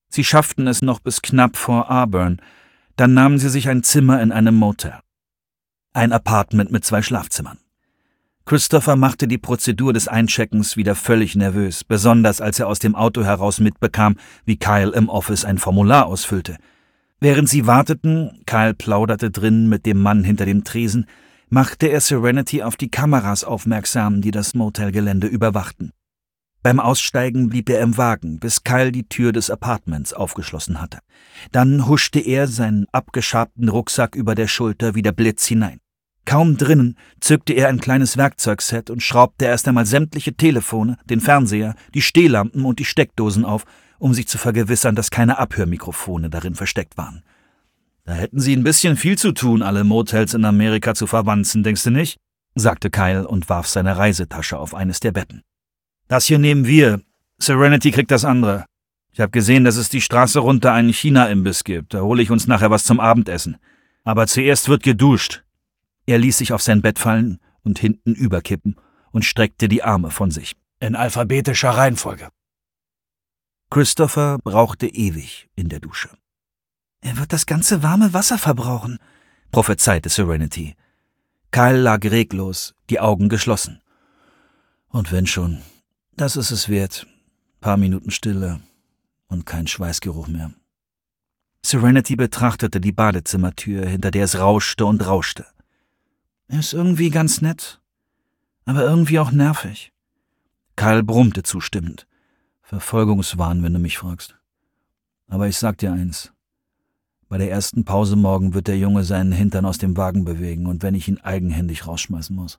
Sie schafften es noch bis knapp vor Auburn, dann nahmen sie sich ein Zimmer in einem Motel. Ein Apartment mit 2 Schlafzimmern. Christopher machte die Prozedur des Eincheckens wieder völlig nervös, besonders als er aus dem Auto heraus mitbekam, wie Kyle im Office ein Formular ausfüllte. Während sie warteten, Kyle plauderte drin mit dem Mann hinter dem Tresen, machte er Serenity auf die Kameras aufmerksam, die das Motelgelände überwachten. Beim Aussteigen blieb er im Wagen, bis Kyle die Tür des Apartments aufgeschlossen hatte. Dann huschte er seinen abgeschabten Rucksack über der Schulter wie der Blitz hinein. Kaum drinnen zückte er ein kleines Werkzeugset und schraubte erst einmal sämtliche Telefone, den Fernseher, die Stehlampen und die Steckdosen auf, um sich zu vergewissern, dass keine Abhörmikrofone darin versteckt waren. »Da hätten Sie ein bisschen viel zu tun, alle Motels in Amerika zu verwanzen, denkst du nicht?« sagte Kyle und warf seine Reisetasche auf eines der Betten. »Das hier nehmen wir. Serenity kriegt das andere. Ich habe gesehen, dass es die Straße runter einen China-Imbiss gibt. Da hole ich uns nachher was zum Abendessen. Aber zuerst wird geduscht.« Er ließ sich auf sein Bett fallen und hinten überkippen und streckte die Arme von sich. »In alphabetischer Reihenfolge.« Christopher brauchte ewig in der Dusche. »Er wird das ganze warme Wasser verbrauchen«, prophezeite Serenity. Kyle lag reglos, die Augen geschlossen. »Und wenn schon, das ist es wert. Paar Minuten Stille und kein Schweißgeruch mehr.« Serenity betrachtete die Badezimmertür, hinter der es rauschte und rauschte. »Er ist irgendwie ganz nett, aber irgendwie auch nervig.« Kyle brummte zustimmend. »Verfolgungswahn, wenn du mich fragst. Aber ich sag dir eins. Bei der ersten Pause morgen wird der Junge seinen Hintern aus dem Wagen bewegen, und wenn ich ihn eigenhändig rausschmeißen muss.«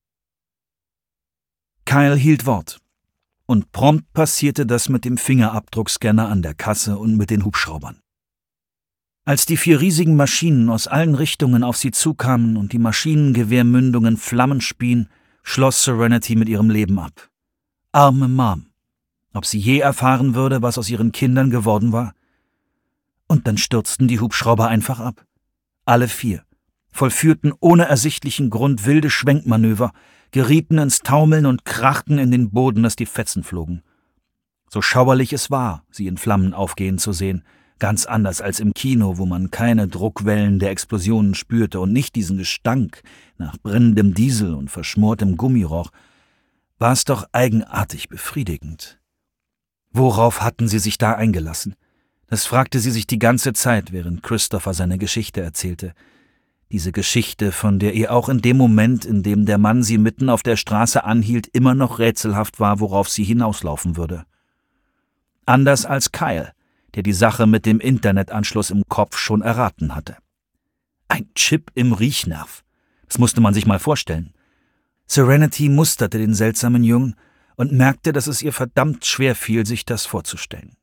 Kyle hielt Wort. Und prompt passierte das mit dem Fingerabdruckscanner an der Kasse und mit den Hubschraubern. Als die 4 riesigen Maschinen aus allen Richtungen auf sie zukamen und die Maschinengewehrmündungen Flammen spien, schloss Serenity mit ihrem Leben ab. Arme Mom. Ob sie je erfahren würde, was aus ihren Kindern geworden war? Und dann stürzten die Hubschrauber einfach ab. Alle 4. Vollführten ohne ersichtlichen Grund wilde Schwenkmanöver, gerieten ins Taumeln und krachten in den Boden, dass die Fetzen flogen. So schauerlich es war, sie in Flammen aufgehen zu sehen, ganz anders als im Kino, wo man keine Druckwellen der Explosionen spürte und nicht diesen Gestank nach brennendem Diesel und verschmortem Gummi roch, war es doch eigenartig befriedigend. Worauf hatten sie sich da eingelassen? Das fragte sie sich die ganze Zeit, während Christopher seine Geschichte erzählte. Diese Geschichte, von der ihr auch in dem Moment, in dem der Mann sie mitten auf der Straße anhielt, immer noch rätselhaft war, worauf sie hinauslaufen würde. Anders als Kyle, der die Sache mit dem Internetanschluss im Kopf schon erraten hatte. Ein Chip im Riechnerv. Das musste man sich mal vorstellen. Serenity musterte den seltsamen Jungen und merkte, dass es ihr verdammt schwer fiel, sich das vorzustellen.